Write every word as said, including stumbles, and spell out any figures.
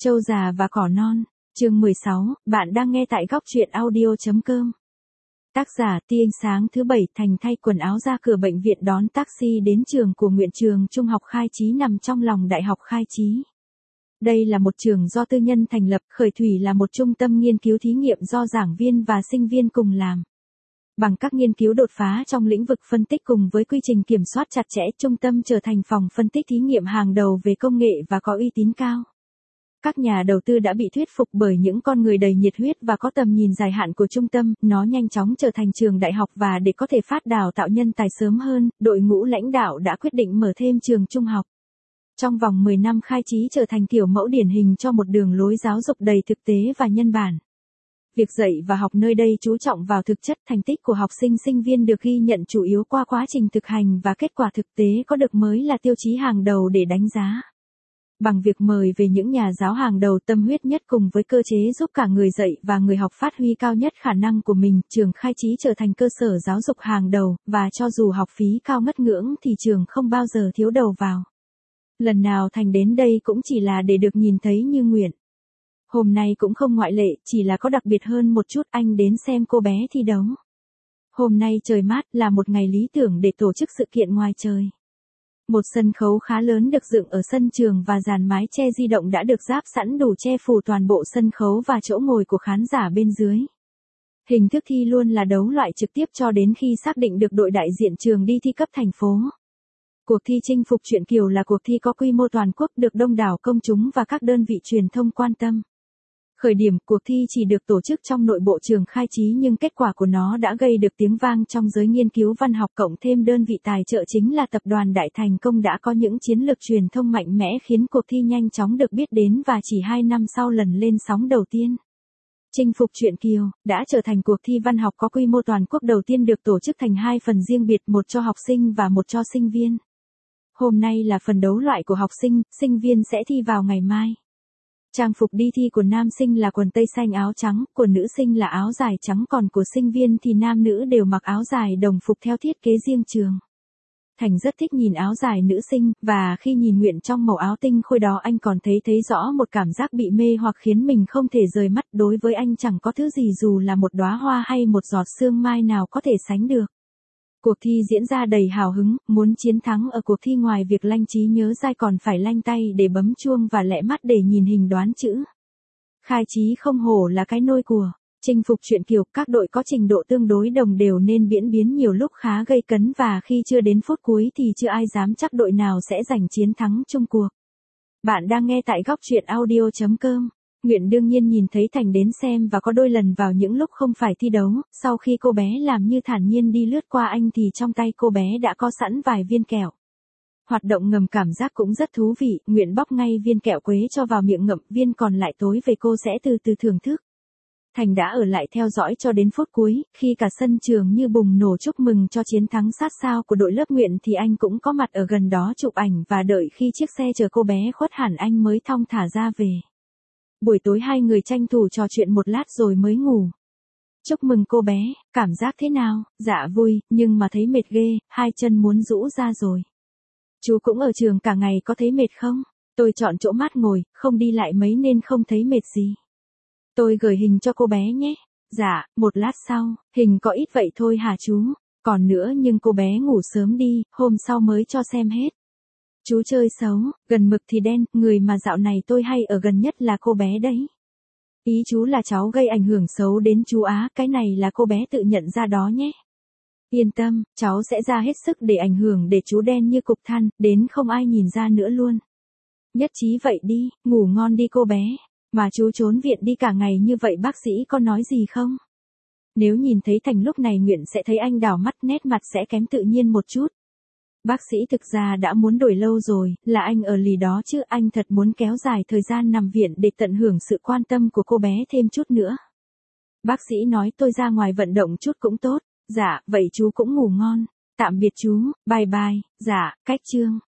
Trâu già và cỏ non, chương mười sáu, bạn đang nghe tại góc truyện audio.com. Tác giả Tia Ánh Sáng thứ bảy. Thành thay quần áo ra cửa bệnh viện đón taxi đến trường của Nguyện Trường Trung học Khai Chí nằm trong lòng Đại học Khai Chí. Đây là một trường do tư nhân thành lập, khởi thủy là một trung tâm nghiên cứu thí nghiệm do giảng viên và sinh viên cùng làm. Bằng các nghiên cứu đột phá trong lĩnh vực phân tích cùng với quy trình kiểm soát chặt chẽ, trung tâm trở thành phòng phân tích thí nghiệm hàng đầu về công nghệ và có uy tín cao. Các nhà đầu tư đã bị thuyết phục bởi những con người đầy nhiệt huyết và có tầm nhìn dài hạn của trung tâm, nó nhanh chóng trở thành trường đại học và để có thể phát đào tạo nhân tài sớm hơn, đội ngũ lãnh đạo đã quyết định mở thêm trường trung học. Trong vòng mười năm Khai Chí trở thành kiểu mẫu điển hình cho một đường lối giáo dục đầy thực tế và nhân bản. Việc dạy và học nơi đây chú trọng vào thực chất, thành tích của học sinh sinh viên được ghi nhận chủ yếu qua quá trình thực hành và kết quả thực tế có được mới là tiêu chí hàng đầu để đánh giá. Bằng việc mời về những nhà giáo hàng đầu tâm huyết nhất cùng với cơ chế giúp cả người dạy và người học phát huy cao nhất khả năng của mình, trường Khai Chí trở thành cơ sở giáo dục hàng đầu, và cho dù học phí cao ngất ngưỡng thì trường không bao giờ thiếu đầu vào. Lần nào Thành đến đây cũng chỉ là để được nhìn thấy như Nguyện. Hôm nay cũng không ngoại lệ, chỉ là có đặc biệt hơn một chút, anh đến xem cô bé thi đấu. Hôm nay trời mát, là một ngày lý tưởng để tổ chức sự kiện ngoài trời. Một sân khấu khá lớn được dựng ở sân trường và dàn mái che di động đã được ráp sẵn đủ che phủ toàn bộ sân khấu và chỗ ngồi của khán giả bên dưới. Hình thức thi luôn là đấu loại trực tiếp cho đến khi xác định được đội đại diện trường đi thi cấp thành phố. Cuộc thi chinh phục truyện Kiều là cuộc thi có quy mô toàn quốc, được đông đảo công chúng và các đơn vị truyền thông quan tâm. Khởi điểm, cuộc thi chỉ được tổ chức trong nội bộ trường Khai Chí nhưng kết quả của nó đã gây được tiếng vang trong giới nghiên cứu văn học, cộng thêm đơn vị tài trợ chính là tập đoàn Đại Thành Công đã có những chiến lược truyền thông mạnh mẽ khiến cuộc thi nhanh chóng được biết đến và chỉ hai năm sau lần lên sóng đầu tiên. Chinh phục truyện Kiều đã trở thành cuộc thi văn học có quy mô toàn quốc đầu tiên được tổ chức thành hai phần riêng biệt, một cho học sinh và một cho sinh viên. Hôm nay là phần đấu loại của học sinh, sinh viên sẽ thi vào ngày mai. Trang phục đi thi của nam sinh là quần tây xanh áo trắng, của nữ sinh là áo dài trắng, còn của sinh viên thì nam nữ đều mặc áo dài đồng phục theo thiết kế riêng trường. Thành rất thích nhìn áo dài nữ sinh, và khi nhìn Nguyện trong màu áo tinh khôi đó anh còn thấy thấy rõ một cảm giác bị mê hoặc khiến mình không thể rời mắt. Đối với anh chẳng có thứ gì dù là một đóa hoa hay một giọt sương mai nào có thể sánh được. Cuộc thi diễn ra đầy hào hứng, muốn chiến thắng ở cuộc thi ngoài việc lanh trí nhớ dai còn phải lanh tay để bấm chuông và lẹ mắt để nhìn hình đoán chữ. Khai Chí không hổ là cái nôi của chinh phục truyện Kiều, các đội có trình độ tương đối đồng đều nên biến biến nhiều lúc khá gây cấn, và khi chưa đến phút cuối thì chưa ai dám chắc đội nào sẽ giành chiến thắng chung cuộc. Bạn đang nghe tại góc truyện audio.com. Nguyện đương nhiên nhìn thấy Thành đến xem và có đôi lần vào những lúc không phải thi đấu, sau khi cô bé làm như thản nhiên đi lướt qua anh thì trong tay cô bé đã có sẵn vài viên kẹo. Hoạt động ngầm cảm giác cũng rất thú vị, Nguyện bóc ngay viên kẹo quế cho vào miệng ngậm, viên còn lại tối về cô sẽ từ từ thưởng thức. Thành đã ở lại theo dõi cho đến phút cuối, khi cả sân trường như bùng nổ chúc mừng cho chiến thắng sát sao của đội lớp Nguyện thì anh cũng có mặt ở gần đó chụp ảnh, và đợi khi chiếc xe chờ cô bé khuất hẳn anh mới thong thả ra về. Buổi tối hai người tranh thủ trò chuyện một lát rồi mới ngủ. Chúc mừng cô bé, cảm giác thế nào? Dạ vui, nhưng mà thấy mệt ghê, hai chân muốn rũ ra rồi. Chú cũng ở trường cả ngày, có thấy mệt không? Tôi chọn chỗ mát ngồi, không đi lại mấy nên không thấy mệt gì. Tôi gửi hình cho cô bé nhé. Dạ, một lát sau, hình có ít vậy thôi hả chú? Còn nữa, nhưng cô bé ngủ sớm đi, hôm sau mới cho xem hết. Chú chơi xấu, gần mực thì đen, người mà dạo này tôi hay ở gần nhất là cô bé đấy. Ý chú là cháu gây ảnh hưởng xấu đến chú á, cái này là cô bé tự nhận ra đó nhé. Yên tâm, cháu sẽ ra hết sức để ảnh hưởng để chú đen như cục than, đến không ai nhìn ra nữa luôn. Nhất trí vậy đi, ngủ ngon đi cô bé. Mà chú trốn viện đi cả ngày như vậy bác sĩ có nói gì không? Nếu nhìn thấy Thành lúc này Nguyện sẽ thấy anh đảo mắt, nét mặt sẽ kém tự nhiên một chút. Bác sĩ thực ra đã muốn đổi lâu rồi, là anh ở lì đó chứ, anh thật muốn kéo dài thời gian nằm viện để tận hưởng sự quan tâm của cô bé thêm chút nữa. Bác sĩ nói tôi ra ngoài vận động chút cũng tốt. Dạ, vậy chú cũng ngủ ngon. Tạm biệt chú, bye bye. Dạ, cách chương.